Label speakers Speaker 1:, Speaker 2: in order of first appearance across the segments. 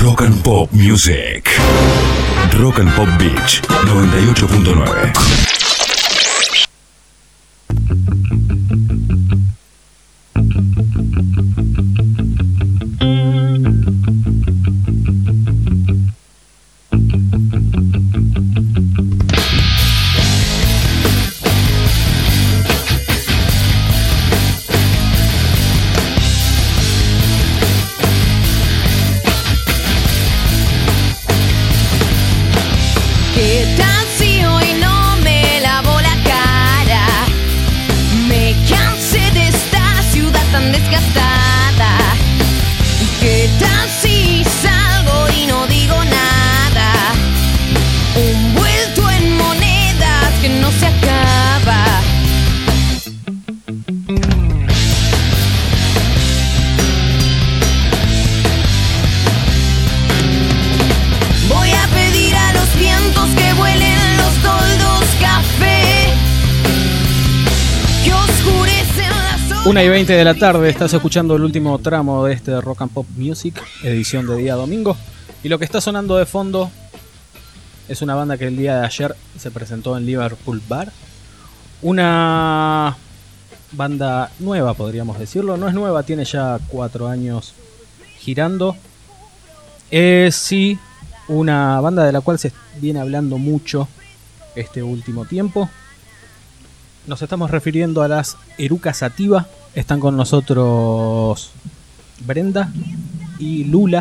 Speaker 1: Rock and Pop Music. Rock and Pop Beach 98.9.
Speaker 2: Una y 20 de la tarde, estás escuchando el último tramo de este Rock and Pop Music, edición de día domingo. Y lo que está sonando de fondo es una banda que el día de ayer se presentó en Liverpool Bar. Una banda nueva, podríamos decirlo. No es nueva, tiene ya 4 años girando. Es sí una banda de la cual se viene hablando mucho este último tiempo. Nos estamos refiriendo a las Eruca Sativa. Están con nosotros Brenda y Lula,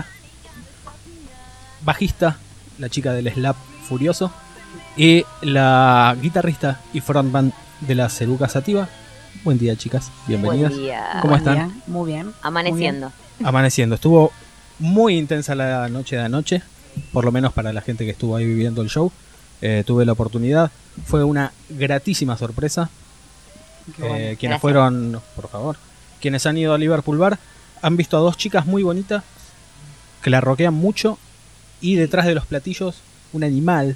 Speaker 2: bajista, la chica del slap furioso, y la guitarrista y frontman de las Eruca Sativa. Buen día, chicas, bienvenidas.
Speaker 3: Buen día.
Speaker 2: ¿Cómo están?
Speaker 3: Día. Muy bien. Amaneciendo.
Speaker 2: Muy bien. Amaneciendo. Estuvo muy intensa la noche de anoche, por lo menos para la gente que estuvo ahí viviendo el show. Tuve la oportunidad. Fue una gratísima sorpresa. Quienes
Speaker 3: gracias.
Speaker 2: Fueron, por favor, quienes han ido a Liverpool Bar han visto a 2 chicas muy bonitas que la rockean mucho, y detrás de los platillos un animal.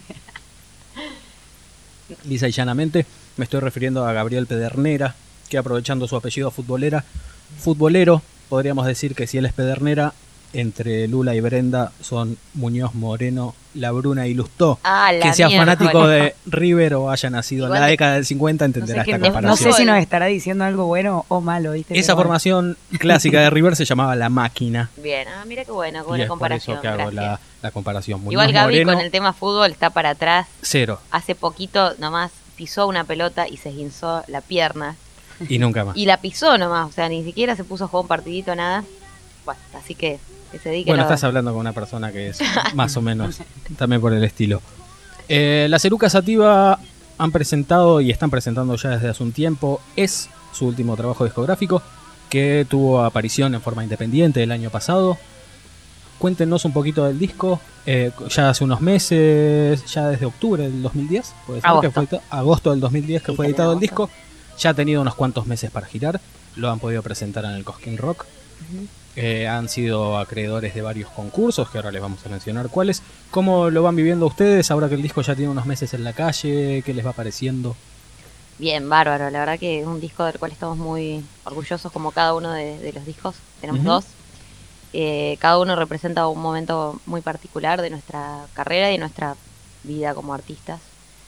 Speaker 2: Lisa y llanamente me estoy refiriendo a Gabriel Pedernera, que aprovechando su apellido futbolero, podríamos decir que si él es Pedernera, entre Lula y Brenda son Muñoz, Moreno, La Bruna y Lustó. Que sea fanático de River o haya nacido en la década del 50 entenderá esta comparación.
Speaker 3: No sé si nos estará diciendo algo bueno o malo, ¿viste?
Speaker 2: Esa formación clásica de River se llamaba La Máquina.
Speaker 3: Bien, mira qué buena comparación.
Speaker 2: Por eso que hago la comparación. Muñoz,
Speaker 3: igual Gaby
Speaker 2: Moreno,
Speaker 3: con el tema fútbol está para atrás.
Speaker 2: Cero.
Speaker 3: Hace poquito nomás pisó una pelota y se esguinzó la pierna.
Speaker 2: Y nunca más.
Speaker 3: Y la pisó nomás, o sea, ni siquiera se puso a jugar un partidito, nada. Bueno, así que se dedique.
Speaker 2: Bueno, estás hablando con una persona que es más o menos también por el estilo. Las Eruca Sativa han presentado y están presentando ya desde hace un tiempo. Es su último trabajo discográfico, que tuvo aparición en forma independiente el año pasado. Cuéntenos un poquito del disco. Ya hace unos meses, ya desde octubre del 2010, puede ser que fue agosto del 2010 que fue editado el disco. Ya ha tenido unos cuantos meses para girar. Lo han podido presentar en el Cosquín Rock. Han sido acreedores de varios concursos, que ahora les vamos a mencionar cuáles. ¿Cómo lo van viviendo ustedes ahora que el disco ya tiene unos meses en la calle? ¿Qué les va pareciendo?
Speaker 3: Bien, bárbaro. La verdad que es un disco del cual estamos muy orgullosos, como cada uno de los discos. Tenemos 2. Cada uno representa un momento muy particular de nuestra carrera y de nuestra vida como artistas.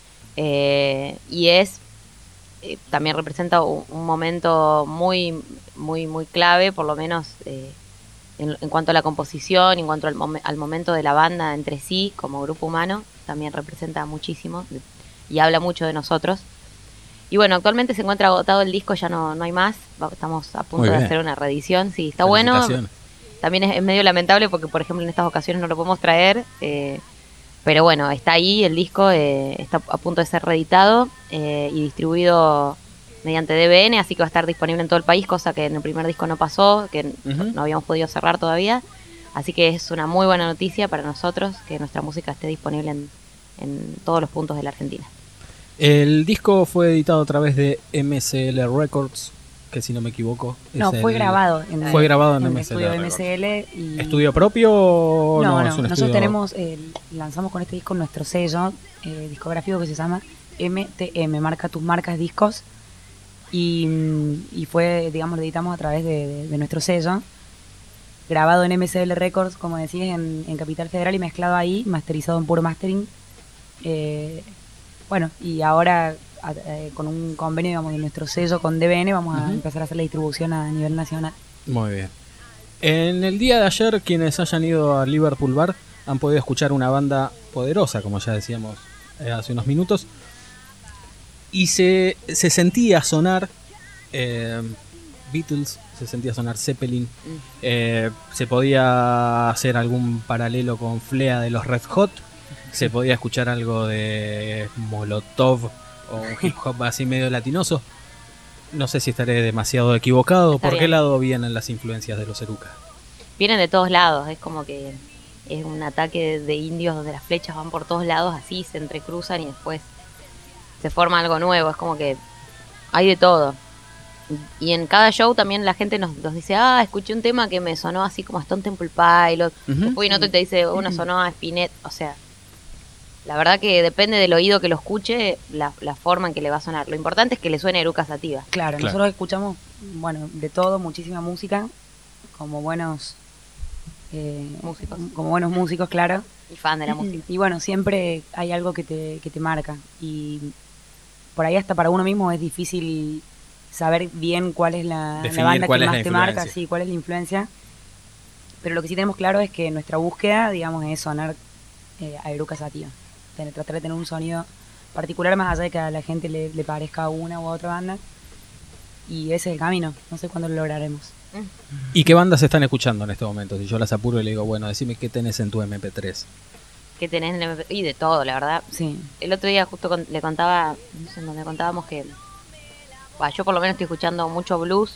Speaker 3: Y también representa un momento muy, muy, muy clave, por lo menos en cuanto a la composición, en cuanto al momento de la banda entre sí, como grupo humano, también representa muchísimo y habla mucho de nosotros. Y bueno, actualmente se encuentra agotado el disco, ya no hay más, estamos a punto de hacer una reedición, sí, está bueno. También es medio lamentable porque, por ejemplo, en estas ocasiones no lo podemos traer, pero bueno, está ahí el disco, está a punto de ser reeditado y distribuido mediante DBN, así que va a estar disponible en todo el país, cosa que en el primer disco no pasó, que no habíamos podido cerrar todavía. Así que es una muy buena noticia para nosotros que nuestra música esté disponible en todos los puntos de la Argentina.
Speaker 2: El disco fue editado a través de MSL Records, que si no me equivoco...
Speaker 3: fue grabado en
Speaker 2: MSL
Speaker 3: estudio de MSL. Y...
Speaker 2: ¿Estudio propio o
Speaker 3: no?
Speaker 2: Es un
Speaker 3: nosotros
Speaker 2: estudio...
Speaker 3: lanzamos con este disco nuestro sello discográfico que se llama MTM, Marca Tus Marcas Discos. Y fue, digamos, lo editamos a través de nuestro sello.
Speaker 4: grabado en MCL Records, como decís, en Capital Federal y mezclado ahí, masterizado en puro mastering. Bueno, y ahora con un convenio, digamos, de nuestro sello con DBN vamos a empezar a hacer la distribución a nivel nacional.
Speaker 2: Muy bien. En el día de ayer, quienes hayan ido a Liverpool Bar han podido escuchar una banda poderosa, como ya decíamos hace unos minutos, y se sentía sonar Beatles, se sentía sonar Zeppelin, se podía hacer algún paralelo con Flea de los Red Hot, se podía escuchar algo de Molotov o un hip hop así medio latinoso. No sé si estaré demasiado equivocado.
Speaker 3: Está
Speaker 2: ¿Por qué
Speaker 3: bien.
Speaker 2: lado vienen las influencias de los Eruca?
Speaker 3: Vienen de todos lados, es como que es un ataque de indios donde las flechas van por todos lados, así se entrecruzan y después se forma algo nuevo, es como que hay de todo. Y en cada show también la gente nos dice, escuché un tema que me sonó así como a Stone Temple Pilots, después viene otro y te dice, uno sonó a Spinetta, o sea, la verdad que depende del oído que lo escuche, la forma en que le va a sonar. Lo importante es que le suene Eruca Sativa.
Speaker 4: Claro, nosotros escuchamos, bueno, de todo, muchísima música, como buenos
Speaker 3: Músicos.
Speaker 4: como buenos músicos, claro.
Speaker 3: Y fan de la música.
Speaker 4: Y bueno, siempre hay algo que te marca. Y por ahí hasta para uno mismo es difícil saber bien cuál es la
Speaker 2: Definir
Speaker 4: banda
Speaker 2: cuál
Speaker 4: que
Speaker 2: es
Speaker 4: más
Speaker 2: la
Speaker 4: te marca,
Speaker 2: influencia.
Speaker 4: sí, cuál es la influencia. Pero lo que sí tenemos claro es que nuestra búsqueda, digamos, es sonar a Eruca Sativa. Tratar de tener un sonido particular más allá de que a la gente le parezca una u otra banda. Y ese es el camino. No sé cuándo lo lograremos.
Speaker 2: ¿Y qué bandas están escuchando en este momento? Si yo las apuro y le digo, bueno, decime qué tenés en tu MP3.
Speaker 3: ¿Qué tenés en el MP3? Y de todo, la verdad.
Speaker 4: Sí.
Speaker 3: El otro día justo le contaba, no sé, en donde contábamos que yo por lo menos estoy escuchando mucho blues.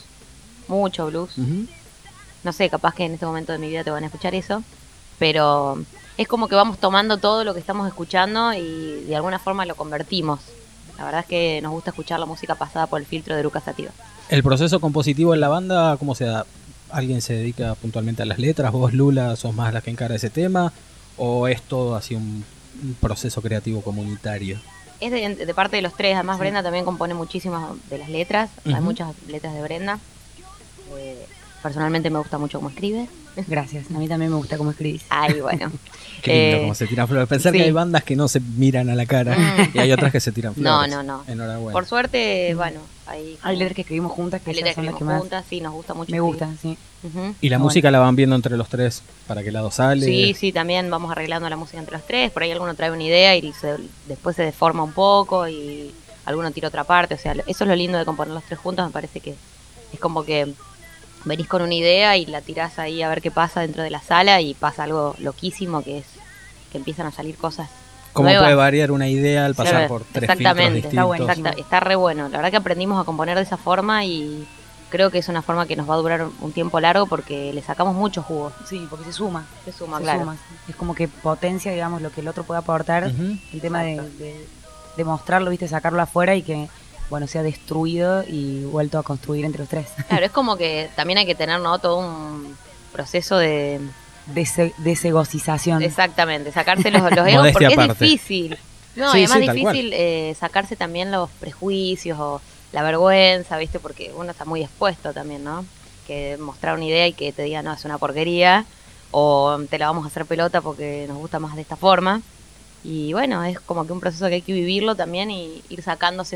Speaker 3: No sé, capaz que en este momento de mi vida te van a escuchar eso, pero es como que vamos tomando todo lo que estamos escuchando y de alguna forma lo convertimos. La verdad es que nos gusta escuchar la música pasada por el filtro de Eruca Sativa.
Speaker 2: ¿El proceso compositivo en la banda cómo se da? ¿Alguien se dedica puntualmente a las letras? ¿Vos, Lula, sos más la que encara ese tema? ¿O es todo así un proceso creativo comunitario?
Speaker 3: Es de parte de los tres, además Brenda también compone muchísimas de las letras, hay muchas letras de Brenda. Personalmente me gusta mucho cómo escribe.
Speaker 4: Gracias. A mí también me gusta cómo escribís.
Speaker 3: Ay, bueno.
Speaker 2: Qué lindo cómo se tiran flores. Pensar
Speaker 3: sí.
Speaker 2: que hay bandas que no se miran a la cara y hay otras que se tiran flores.
Speaker 3: No.
Speaker 2: Enhorabuena.
Speaker 3: Por suerte, bueno, hay
Speaker 4: letras que escribimos juntas, que
Speaker 3: hay
Speaker 4: esas
Speaker 3: letras que
Speaker 4: son las que
Speaker 3: escribimos
Speaker 4: más
Speaker 3: juntas, sí, nos gusta mucho.
Speaker 4: me gustan, sí.
Speaker 3: Ujú.
Speaker 2: ¿Y la música la van viendo entre los tres? ¿Para qué lado sale?
Speaker 3: Sí, también vamos arreglando la música entre los tres. Por ahí alguno trae una idea y después se deforma un poco y alguno tira otra parte. O sea, eso es lo lindo de componer los tres juntos. Me parece que es como que venís con una idea y la tirás ahí a ver qué pasa dentro de la sala y pasa algo loquísimo que es que empiezan a salir cosas
Speaker 2: ¿Cómo
Speaker 3: nuevas.
Speaker 2: puede variar una idea al pasar
Speaker 3: Claro,
Speaker 2: por tres
Speaker 3: exactamente,
Speaker 2: filtros
Speaker 4: está bueno,
Speaker 2: distintos?
Speaker 3: Está re bueno. La verdad que aprendimos a componer de esa forma y creo que es una forma que nos va a durar un tiempo largo porque le sacamos mucho jugo.
Speaker 4: Sí, porque se suma.
Speaker 3: Se suma,
Speaker 4: Se
Speaker 3: claro.
Speaker 4: suma. Es como que potencia, digamos, lo que el otro puede aportar.
Speaker 2: Ujú.
Speaker 4: El tema
Speaker 3: Exacto.
Speaker 4: de mostrarlo, viste, sacarlo afuera y que, bueno, sea destruido y vuelto a construir entre los tres.
Speaker 3: Claro, es como que también hay que tener, ¿no?, todo un proceso de...
Speaker 4: Desegocización.
Speaker 3: Exactamente, sacarse los egos
Speaker 2: Modestia
Speaker 3: porque es
Speaker 2: aparte.
Speaker 3: difícil. No,
Speaker 2: Sí,
Speaker 3: y además
Speaker 2: sí, tal
Speaker 3: difícil sacarse también los prejuicios o la vergüenza, ¿viste? Porque uno está muy expuesto también, ¿no? Que mostrar una idea y que te diga, no, es una porquería o te la vamos a hacer pelota porque nos gusta más de esta forma. Y bueno, es como que un proceso que hay que vivirlo también y ir sacándose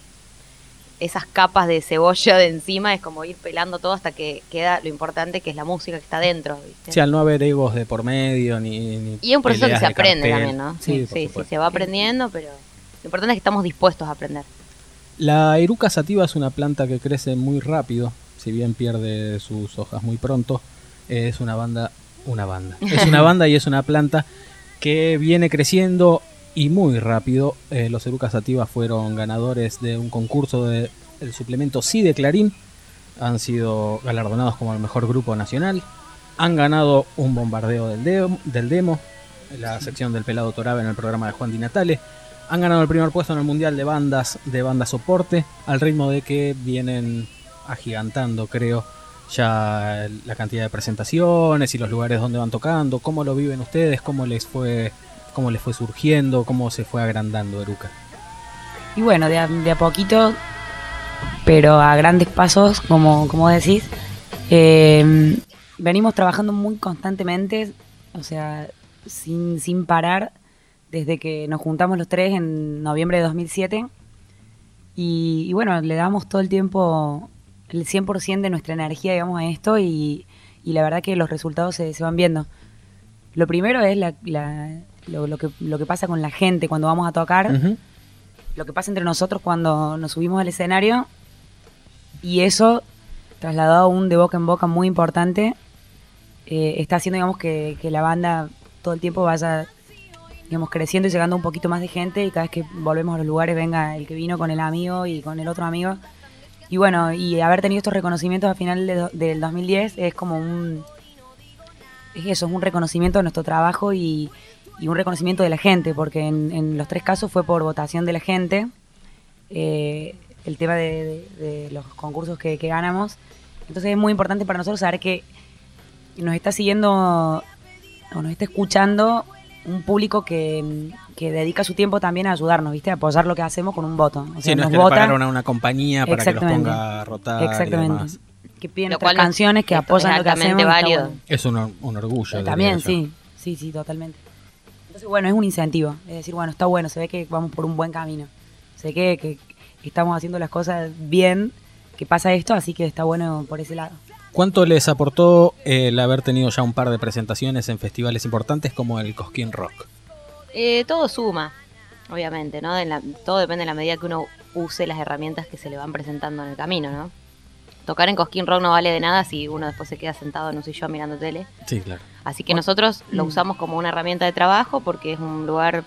Speaker 3: esas capas de cebolla de encima, es como ir pelando todo hasta que queda lo importante que es la música que está dentro, ¿viste?
Speaker 2: Sí, al no haber egos de por medio ni
Speaker 3: Y es un proceso que
Speaker 2: peleas
Speaker 3: se
Speaker 2: de
Speaker 3: aprende
Speaker 2: cartel.
Speaker 3: también, ¿no?
Speaker 2: Sí,
Speaker 3: Sí,
Speaker 2: por supuesto.
Speaker 3: se va aprendiendo, pero lo importante es que estamos dispuestos a aprender.
Speaker 2: La Eruca sativa es una planta que crece muy rápido, si bien pierde sus hojas muy pronto. Es una banda. Es una banda y es una planta que viene creciendo y muy rápido. Los Eruca sativa fueron ganadores de un concurso del suplemento Sí de Clarín. Han sido galardonados como el mejor grupo nacional. Han ganado un bombardeo del demo, la sección del Pelado Torabe en el programa de Juan Di Natale. Han ganado el primer puesto en el mundial de bandas soporte, al ritmo de que vienen agigantando, creo, ya la cantidad de presentaciones y los lugares donde van tocando. ¿Cómo lo viven ustedes? ¿Cómo les fue surgiendo? ¿Cómo se fue agrandando Eruca?
Speaker 4: Y bueno, de a poquito, pero a grandes pasos, como decís. venimos trabajando muy constantemente, o sea, sin parar, desde que nos juntamos los tres en noviembre de 2007. Y bueno, le damos todo el tiempo el 100% de nuestra energía, digamos, a esto y la verdad que los resultados se van viendo. Lo primero es lo que pasa con la gente cuando vamos a tocar, lo que pasa entre nosotros cuando nos subimos al escenario, y eso, trasladado a un de boca en boca muy importante, está haciendo, digamos, que la banda todo el tiempo vaya, digamos, creciendo y llegando un poquito más de gente, y cada vez que volvemos a los lugares venga el que vino con el amigo y con el otro amigo. Y bueno, y haber tenido estos reconocimientos a final del 2010 es como es un reconocimiento de nuestro trabajo y un reconocimiento de la gente, porque en los tres casos fue por votación de la gente, el tema de los concursos que ganamos. Entonces es muy importante para nosotros saber que nos está siguiendo o nos está escuchando un público que dedica su tiempo también a ayudarnos, ¿viste? A apoyar lo que hacemos con un voto. O sea,
Speaker 2: Sí, no es
Speaker 4: nos
Speaker 2: que
Speaker 4: vota,
Speaker 2: le pagaron a una compañía para que los
Speaker 4: Exactamente.
Speaker 2: ponga a rotar y
Speaker 4: Exactamente.
Speaker 2: demás.
Speaker 4: Que piden
Speaker 3: Lo
Speaker 4: otras
Speaker 3: cual es-
Speaker 4: canciones que
Speaker 3: es
Speaker 4: apoyan lo que hacemos.
Speaker 3: altamente
Speaker 4: y está
Speaker 3: válido.
Speaker 4: bueno.
Speaker 2: Es un orgullo.
Speaker 4: También,
Speaker 2: diría yo.
Speaker 4: sí, totalmente. Entonces, bueno, es un incentivo. Es decir, bueno, está bueno, se ve que vamos por un buen camino. Se ve que estamos haciendo las cosas bien, que pasa esto, así que está bueno por ese lado.
Speaker 2: ¿Cuánto les aportó el haber tenido ya un par de presentaciones en festivales importantes como el Cosquín Rock?
Speaker 3: Todo suma, obviamente, ¿no? Todo depende de la medida que uno use las herramientas que se le van presentando en el camino, ¿no? Tocar en Cosquín Rock no vale de nada si uno después se queda sentado en un sillón mirando tele.
Speaker 2: Sí, claro.
Speaker 3: Así que nosotros lo usamos como una herramienta de trabajo porque es un lugar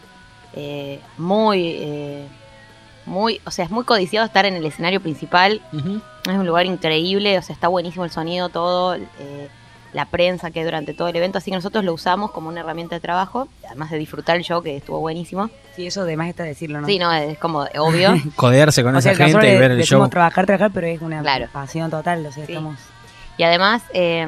Speaker 3: o sea, es muy codiciado estar en el escenario principal. Es un lugar increíble, o sea, está buenísimo el sonido, todo, la prensa que hay durante todo el evento, así que nosotros lo usamos como una herramienta de trabajo, además de disfrutar el show, que estuvo buenísimo.
Speaker 4: Sí, eso de más está decirlo, ¿no?
Speaker 3: Sí, no, es como obvio.
Speaker 2: Codearse con
Speaker 4: O sea,
Speaker 2: esa
Speaker 4: nosotros
Speaker 2: gente y ver
Speaker 4: le
Speaker 2: el show.
Speaker 4: decimos trabajar, pero es una
Speaker 3: Claro.
Speaker 4: pasión total, o sea,
Speaker 3: Sí.
Speaker 4: estamos...
Speaker 3: Y además,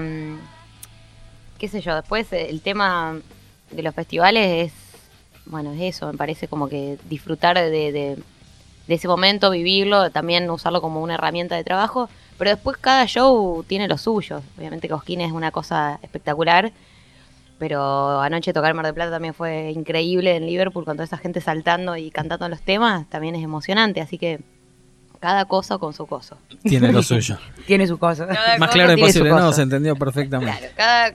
Speaker 3: qué sé yo, después el tema de los festivales es eso, me parece como que disfrutar de ese momento, vivirlo, también usarlo como una herramienta de trabajo, pero después cada show tiene lo suyo. Obviamente Cosquín es una cosa espectacular, pero anoche tocar en Mar del Plata también fue increíble en Liverpool, con toda esa gente saltando y cantando los temas, también es emocionante, así que cada cosa con su coso.
Speaker 2: Tiene lo suyo.
Speaker 4: Tiene su cosa.
Speaker 3: Cada
Speaker 2: Más
Speaker 3: cosa
Speaker 2: claro
Speaker 3: tiene su
Speaker 2: imposible, no,
Speaker 3: cosa.
Speaker 2: se entendió perfectamente.
Speaker 3: Claro,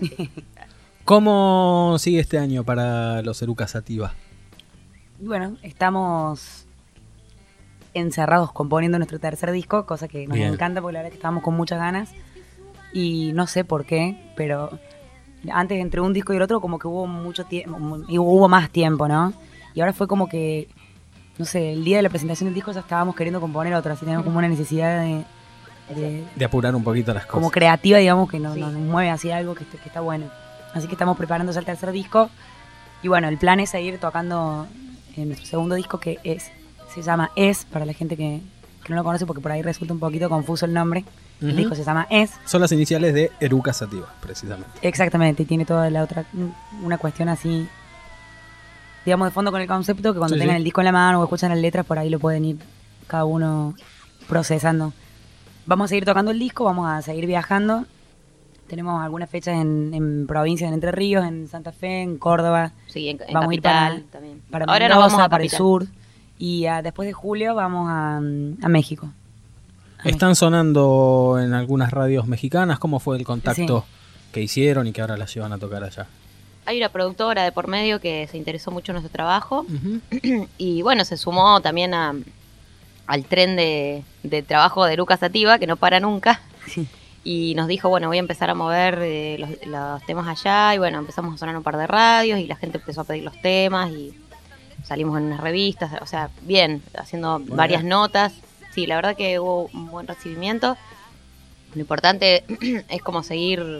Speaker 2: ¿Cómo sigue este año para los Eruca Sativa?
Speaker 4: Y bueno, estamos encerrados componiendo nuestro tercer disco, cosa que nos
Speaker 2: Bien.
Speaker 4: encanta porque la verdad es que estábamos con muchas ganas. Y no sé por qué, pero antes entre un disco y el otro como que hubo mucho tiempo, hubo más tiempo, ¿no? Y ahora fue como que, no sé, el día de la presentación del disco ya estábamos queriendo componer otro, así tenemos como una necesidad
Speaker 2: De apurar un poquito las cosas.
Speaker 4: como creativa, digamos, que nos
Speaker 3: Sí.
Speaker 4: mueve hacia algo que está bueno. Así que estamos preparando ya el tercer disco. Y bueno, el plan es seguir tocando en nuestro segundo disco, que se llama Es, para la gente que no lo conoce, porque por ahí resulta un poquito confuso el nombre. El
Speaker 2: Ujú.
Speaker 4: disco se llama Es.
Speaker 2: Son las iniciales de Eruca Sativa, precisamente.
Speaker 4: Exactamente, y tiene toda la otra, una cuestión así, digamos, de fondo con el concepto, que cuando
Speaker 2: Sí,
Speaker 4: tengan
Speaker 2: sí.
Speaker 4: el disco en la mano o escuchan las letras, por ahí lo pueden ir cada uno procesando. Vamos a seguir tocando el disco, vamos a seguir viajando. Tenemos algunas fechas en provincias, en Entre Ríos, en Santa Fe, en Córdoba.
Speaker 3: sí, en
Speaker 4: Vamos a ir
Speaker 3: Capital también.
Speaker 4: para
Speaker 3: Ahora
Speaker 4: Mendoza,
Speaker 3: nos vamos a
Speaker 4: para el
Speaker 3: Capital.
Speaker 4: sur. Y después de julio vamos a México.
Speaker 2: Están sonando en algunas radios mexicanas. ¿Cómo fue el contacto que hicieron y que ahora las llevan a tocar allá?
Speaker 3: Hay una productora de por medio que se interesó mucho en nuestro trabajo
Speaker 2: Ujú.
Speaker 3: y bueno, se sumó también al tren de trabajo de Eruca Sativa, que no para nunca.
Speaker 4: Sí.
Speaker 3: Y nos dijo, bueno, voy a empezar a mover los temas allá. Y bueno, empezamos a sonar en un par de radios y la gente empezó a pedir los temas y salimos en unas revistas. O sea, bien, haciendo varias notas. Sí, la verdad que hubo un buen recibimiento. Lo importante es como seguir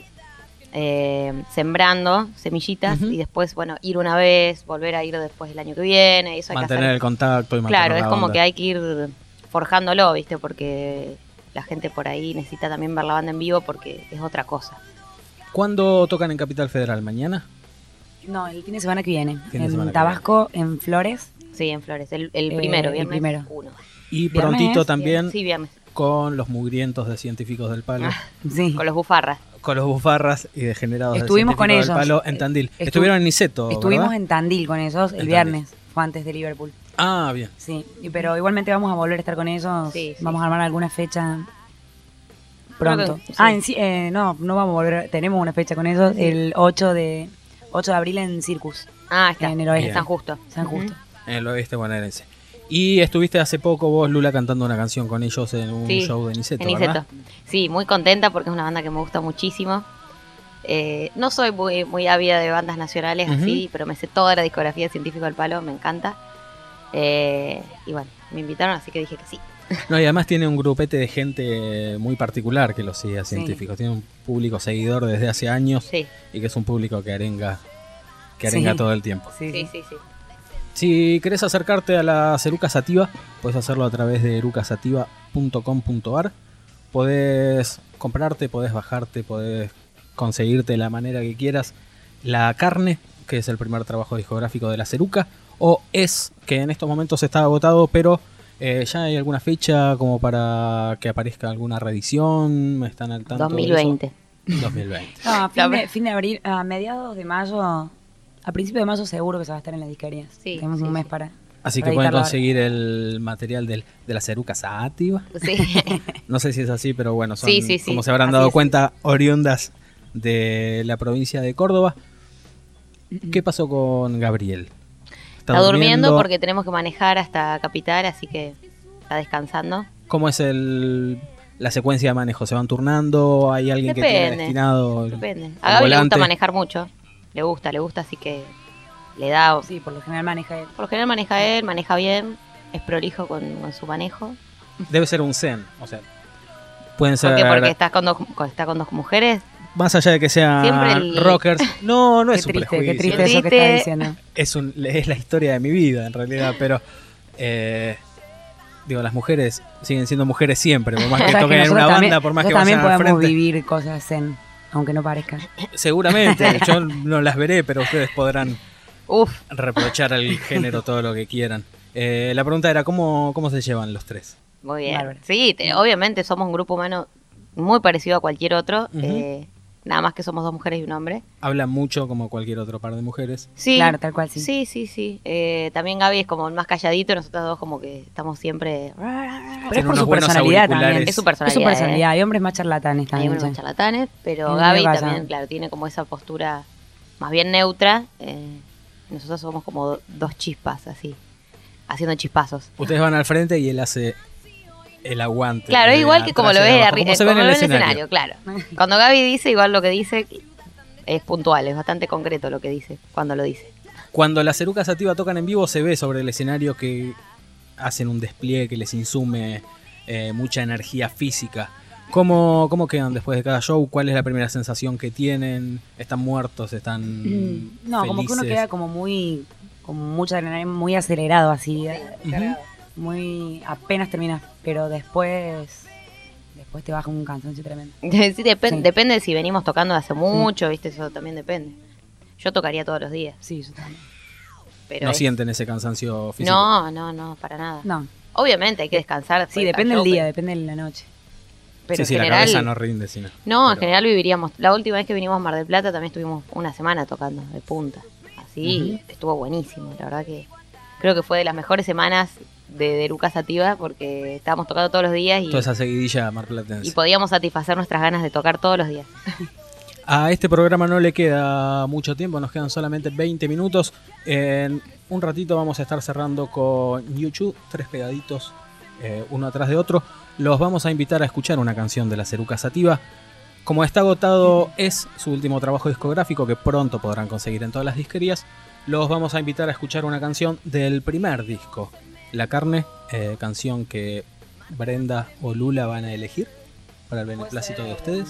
Speaker 3: sembrando semillitas
Speaker 2: Ujú.
Speaker 3: y después, bueno, ir una vez, volver a ir después el año que viene. Eso hay que
Speaker 2: Mantener
Speaker 3: hacer.
Speaker 2: el contacto y mantener
Speaker 3: Claro, es
Speaker 2: la
Speaker 3: como
Speaker 2: onda.
Speaker 3: que hay que ir forjándolo, ¿viste? Porque la gente por ahí necesita también ver la banda en vivo porque es otra cosa.
Speaker 2: ¿Cuándo tocan en Capital Federal? ¿Mañana?
Speaker 4: No, el fin de semana que viene.
Speaker 2: Fin de semana
Speaker 4: En
Speaker 2: que
Speaker 4: Tabasco, en Flores.
Speaker 3: Sí, en Flores. El primero,
Speaker 4: el
Speaker 3: viernes
Speaker 4: primero.
Speaker 3: 1.
Speaker 2: Y
Speaker 4: ¿Viernes?
Speaker 2: prontito también
Speaker 3: Sí, viernes.
Speaker 2: con los mugrientos de Científicos del Palo.
Speaker 4: Sí.
Speaker 3: Con los bufarras.
Speaker 2: Con los bufarras y degenerados.
Speaker 4: Estuvimos con
Speaker 2: del
Speaker 4: ellos.
Speaker 2: Palo en Tandil. Estuvieron en Niceto,
Speaker 4: Estuvimos
Speaker 2: ¿verdad?
Speaker 4: en Tandil con ellos el
Speaker 2: En
Speaker 4: viernes, fue antes de Liverpool.
Speaker 2: Ah, bien.
Speaker 4: Sí, pero igualmente vamos a volver a estar con ellos.
Speaker 3: Sí, sí.
Speaker 4: Vamos a armar alguna fecha pronto.
Speaker 3: Creo que sí.
Speaker 4: No vamos a volver. Tenemos una fecha con ellos el 8 de abril en Circus,
Speaker 3: Ah, está.
Speaker 4: en el oeste.
Speaker 2: Bien.
Speaker 3: San Justo.
Speaker 4: San Justo.
Speaker 2: En el oeste bonaerense. Y estuviste hace poco vos, Lula, cantando una canción con ellos en un
Speaker 3: Sí,
Speaker 2: show de Niceto,
Speaker 3: en
Speaker 2: ¿verdad?
Speaker 3: Niceto. Sí, muy contenta porque es una banda que me gusta muchísimo. No soy muy ávida de bandas nacionales
Speaker 2: Ujú.
Speaker 3: así, pero me sé toda la discografía de Científico del Palo, me encanta. Y bueno, me invitaron, así que dije que sí.
Speaker 2: No, y además tiene un grupete de gente muy particular que lo sigue a
Speaker 4: Sí.
Speaker 2: Científicos. Tiene un público seguidor desde hace años
Speaker 3: Sí,
Speaker 2: y que es un público que arenga
Speaker 4: Sí.
Speaker 2: todo el tiempo.
Speaker 4: Sí,
Speaker 3: sí,
Speaker 4: sí.
Speaker 3: sí, sí.
Speaker 2: Si querés acercarte a la Ceruca Sativa, puedes hacerlo a través de erucasativa.com.ar. Podés comprarte, podés bajarte, podés conseguirte de la manera que quieras La Carne, que es el primer trabajo discográfico de la Ceruca, o Es, que en estos momentos está agotado, pero ya hay alguna fecha como para que aparezca alguna reedición. ¿Están al tanto de eso?
Speaker 3: 2020.
Speaker 2: 2020.
Speaker 4: No, a
Speaker 3: La-
Speaker 4: fin de abril, a mediados de mayo, a principios de mayo seguro que se va a estar en las disquerías.
Speaker 3: Sí,
Speaker 4: Tenemos
Speaker 3: sí,
Speaker 4: un mes
Speaker 3: sí.
Speaker 4: para
Speaker 2: Así que
Speaker 4: para
Speaker 2: pueden
Speaker 4: editarla.
Speaker 2: conseguir el material de la Ceruca Sativa.
Speaker 3: Sí.
Speaker 2: No sé si es así, pero bueno, son,
Speaker 3: Sí, sí, sí.
Speaker 2: como se habrán
Speaker 3: Así
Speaker 2: dado
Speaker 3: es.
Speaker 2: cuenta, oriundas de la provincia de Córdoba. ¿Qué pasó con Gabriel?
Speaker 3: Está durmiendo porque tenemos que manejar hasta Capital, así que está descansando.
Speaker 2: ¿Cómo es la secuencia de manejo? ¿Se van turnando? ¿Hay alguien que tiene
Speaker 3: Depende,
Speaker 2: destinado?
Speaker 3: Depende.
Speaker 2: el
Speaker 3: A Gaby le
Speaker 2: volante?
Speaker 3: gusta manejar mucho. Le gusta, así que le da.
Speaker 4: Sí, por lo general maneja él.
Speaker 3: Por lo general maneja él, maneja bien, es prolijo con su manejo.
Speaker 2: Debe ser un zen. O sea, pueden ser.
Speaker 3: ¿Por qué? Porque está con dos mujeres.
Speaker 2: Más allá de que sean
Speaker 3: Siempre el-
Speaker 2: rockers. No
Speaker 4: Qué
Speaker 2: es un
Speaker 4: triste,
Speaker 2: prejuicio.
Speaker 4: qué triste
Speaker 3: Qué
Speaker 4: eso que
Speaker 3: triste.
Speaker 4: estás diciendo.
Speaker 2: Es la historia de mi vida, en realidad, pero digo, las mujeres siguen siendo mujeres siempre, por más que
Speaker 4: O sea,
Speaker 2: toquen en
Speaker 4: nosotros
Speaker 2: una
Speaker 4: también-
Speaker 2: banda, por más que
Speaker 4: nosotros
Speaker 2: vayan
Speaker 4: también
Speaker 2: al
Speaker 4: podemos
Speaker 2: frente.
Speaker 4: vivir cosas zen, aunque no parezca.
Speaker 2: Seguramente, yo no las veré, pero ustedes podrán
Speaker 3: Uf,
Speaker 2: reprochar al género todo lo que quieran. La pregunta era, ¿cómo se llevan los tres?
Speaker 3: muy bien.
Speaker 4: Bárbaro.
Speaker 3: Sí, obviamente somos un grupo humano muy parecido a cualquier otro.
Speaker 2: Ujú.
Speaker 3: Nada más que somos dos mujeres y un hombre.
Speaker 2: Hablan mucho como cualquier otro par de mujeres.
Speaker 3: Sí,
Speaker 4: Claro, tal cual, sí.
Speaker 3: Sí, sí, sí. También Gaby es como el más calladito, nosotros dos como que estamos siempre...
Speaker 4: Pero es
Speaker 2: Tiene
Speaker 4: por
Speaker 2: unos
Speaker 4: su
Speaker 2: buenos
Speaker 4: personalidad
Speaker 2: auriculares.
Speaker 4: también.
Speaker 3: Es su personalidad.
Speaker 4: Es su personalidad. Hay hombres más charlatanes
Speaker 3: Hay
Speaker 4: también.
Speaker 3: unos más
Speaker 4: che.
Speaker 3: charlatanes, pero
Speaker 4: No
Speaker 3: Gaby
Speaker 4: me vaya.
Speaker 3: también, claro, tiene como esa postura más bien neutra. Nosotros somos como dos chispas, así, haciendo chispazos.
Speaker 2: Ustedes van al frente y él hace el aguante.
Speaker 3: Claro, es
Speaker 2: de
Speaker 3: igual que como
Speaker 2: atrás
Speaker 3: lo
Speaker 2: y de
Speaker 3: ves
Speaker 2: abajo,
Speaker 3: arriba,
Speaker 2: como se ve en el escenario.
Speaker 3: claro. Cuando Gaby dice, igual lo que dice es puntual, es bastante concreto lo que dice, cuando lo dice.
Speaker 2: Cuando las Ceruca Sativa tocan en vivo, se ve sobre el escenario que hacen un despliegue que les insume mucha energía física. ¿Cómo quedan después de cada show? ¿Cuál es la primera sensación que tienen? ¿Están muertos? ¿Están
Speaker 4: No, como que uno
Speaker 2: felices?
Speaker 4: queda como mucha adrenalina, muy acelerado así.
Speaker 2: Ujú.
Speaker 4: Muy apenas terminas, pero después te baja un cansancio tremendo.
Speaker 3: Sí,
Speaker 4: Sí.
Speaker 3: depende de si venimos tocando de hace mucho, ¿viste? Eso también depende. Yo tocaría todos los días,
Speaker 4: Sí, yo también.
Speaker 3: pero
Speaker 2: ¿No
Speaker 3: es-
Speaker 2: sienten ese cansancio físico?
Speaker 3: No, para nada.
Speaker 4: No,
Speaker 3: Obviamente hay que descansar. después
Speaker 4: sí,
Speaker 3: de
Speaker 4: depende
Speaker 3: cada
Speaker 4: del
Speaker 3: show,
Speaker 4: día, depende de la noche.
Speaker 3: Pero
Speaker 2: sí,
Speaker 3: en
Speaker 2: sí,
Speaker 3: general,
Speaker 2: la cabeza no rinde, sino.
Speaker 3: No, en
Speaker 2: pero-
Speaker 3: general viviríamos. La última vez que vinimos a Mar del Plata también estuvimos una semana tocando de punta. Así, estuvo buenísimo. La verdad que creo que fue de las mejores semanas de Eruca Sativa porque estábamos tocando todos los días y
Speaker 2: Toda esa seguidilla marplatense.
Speaker 3: podíamos satisfacer nuestras ganas de tocar todos los días.
Speaker 2: A este programa no le queda mucho tiempo, nos quedan solamente 20 minutos. En un ratito vamos a estar cerrando con YouTube, 3 pegaditos, uno atrás de otro. Los vamos a invitar a escuchar una canción de la Ceruca Sativa. Como está agotado es su último trabajo discográfico que pronto podrán conseguir en todas las disquerías, los vamos a invitar a escuchar una canción del primer disco, La Carne, canción que Brenda o Lula van a elegir para el beneplácito de ustedes.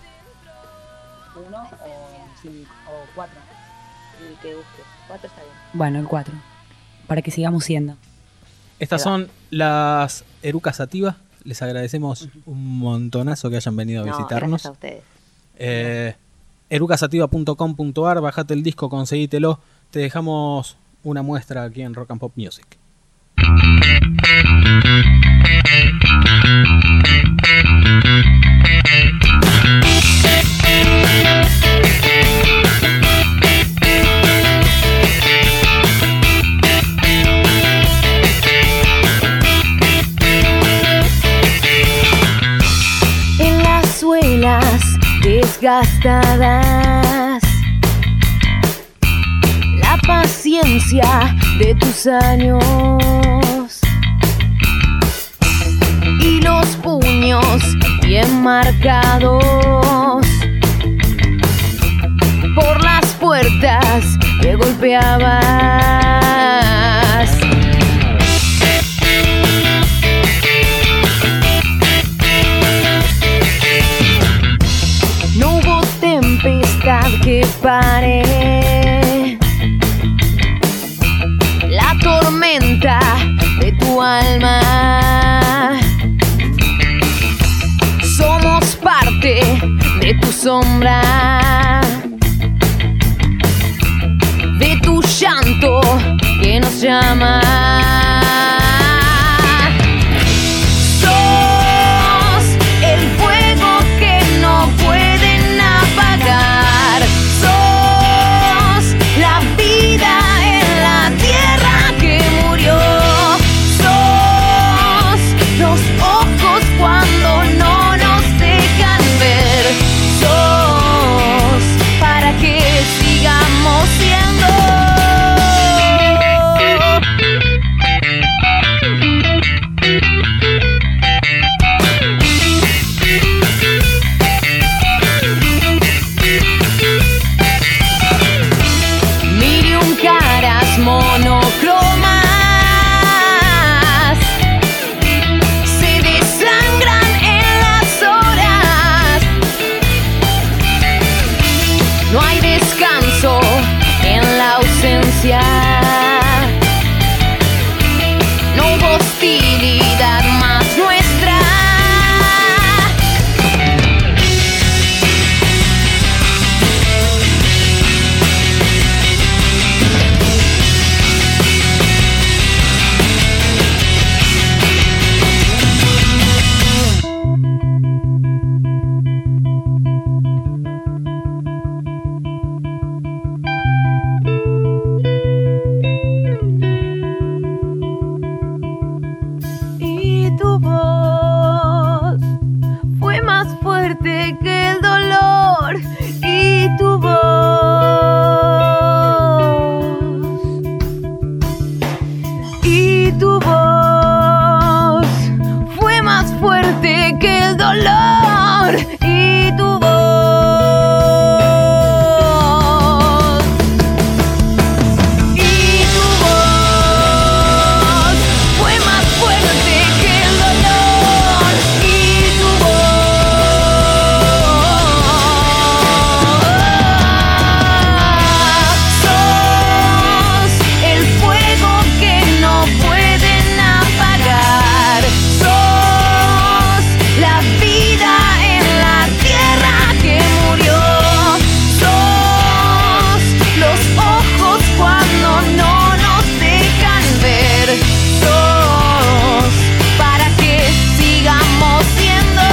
Speaker 4: 1 o 5 o 4.
Speaker 3: El que guste. 4 está bien.
Speaker 4: Bueno, el 4. Para que sigamos siendo.
Speaker 2: Estas son las Eruca Sativa. Les agradecemos un montonazo que hayan venido a
Speaker 3: No,
Speaker 2: visitarnos.
Speaker 3: gracias a ustedes.
Speaker 2: Erucasativa.com.ar, bajate el disco, conseguítelo. Te dejamos una muestra aquí en Rock and Pop Music.
Speaker 5: gastadas, la paciencia de tus años y los puños bien marcados por las puertas que golpeabas. No hubo tempestad que pare la tormenta de tu alma. Somos parte de tu sombra, de tu llanto que nos llama. Sos el fuego que no pueden apagar. Sos la vida en la tierra que murió. Sos los ojos cuando no nos dejan ver. Sos para que sigamos siendo. Miriam caras monocromas se desangran en las horas. No hay descanso en la ausencia. No hubo hostilidad más nuestra. Y tu voz fue más fuerte que el dolor. Y tu voz, y tu voz fue más fuerte que el dolor. Y tu voz, y tu voz fue más fuerte que el dolor. Y tu voz, sos el fuego que no pueden apagar. Sos la vida en la tierra que murió. Sos los ojos cuando no nos dejan ver. Sos para que sigamos siendo.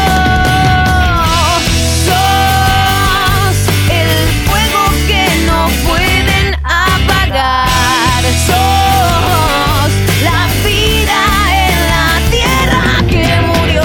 Speaker 5: Sos el fuego que no pueden apagar. Sos la vida en la tierra que murió.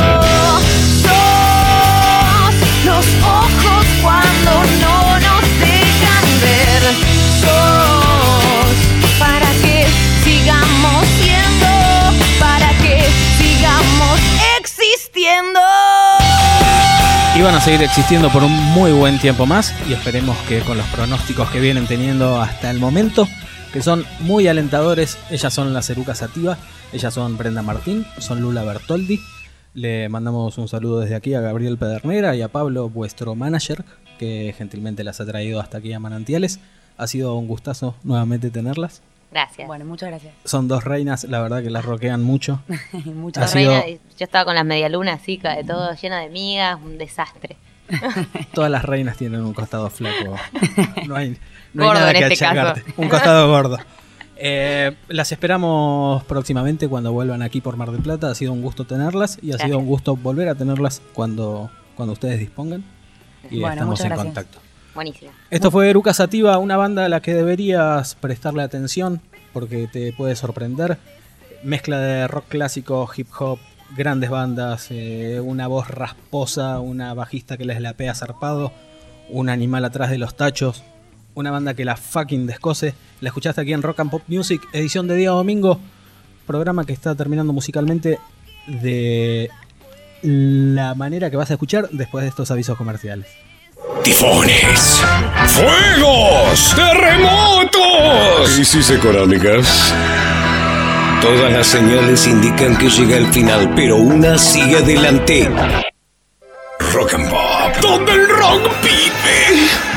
Speaker 5: Sos los ojos cuando no nos dejan ver. Sos para que sigamos siendo, para que sigamos existiendo.
Speaker 2: Y van a seguir existiendo por un muy buen tiempo más y esperemos que con los pronósticos que vienen teniendo hasta el momento, que son muy alentadores. Ellas son las Erucas Sativa, ellas son Brenda Martín, son Lula Bertoldi. Le mandamos un saludo desde aquí a Gabriel Pedernera y a Pablo, vuestro manager, que gentilmente las ha traído hasta aquí a Manantiales. Ha sido un gustazo nuevamente tenerlas.
Speaker 3: Gracias.
Speaker 4: Bueno, muchas gracias.
Speaker 2: Son dos reinas, la verdad que las rockean mucho.
Speaker 4: Muchas
Speaker 2: Ha
Speaker 3: La
Speaker 2: sido-
Speaker 3: reina, yo estaba con las medialunas así, de todo llena de migas, un desastre.
Speaker 2: Todas las reinas tienen un costado flaco. No hay
Speaker 3: Gordo
Speaker 2: nada
Speaker 3: en
Speaker 2: que
Speaker 3: este caso.
Speaker 2: achacarte. Un costado gordo. Las esperamos próximamente cuando vuelvan aquí por Mar del Plata. Ha sido un gusto tenerlas y ha sido un gusto volver a tenerlas cuando ustedes dispongan. Y
Speaker 4: Bueno,
Speaker 2: estamos
Speaker 4: muchas
Speaker 2: en
Speaker 4: gracias.
Speaker 2: contacto.
Speaker 3: Buenísimo.
Speaker 2: Esto fue Eruca Sativa, una banda a la que deberías prestarle atención porque te puede sorprender. Mezcla de rock clásico, hip hop, grandes bandas, una voz rasposa, una bajista que les lapea zarpado, un animal atrás de los tachos, una banda que la fucking descoce. La escuchaste aquí en Rock and Pop Music, edición de día domingo, programa que está terminando musicalmente de la manera que vas a escuchar después de estos avisos comerciales.
Speaker 1: Tifones, fuegos, terremotos, crisis económicas. Todas las señales indican que llega el final, pero una sigue adelante. Rock and Pop, donde el rock vive.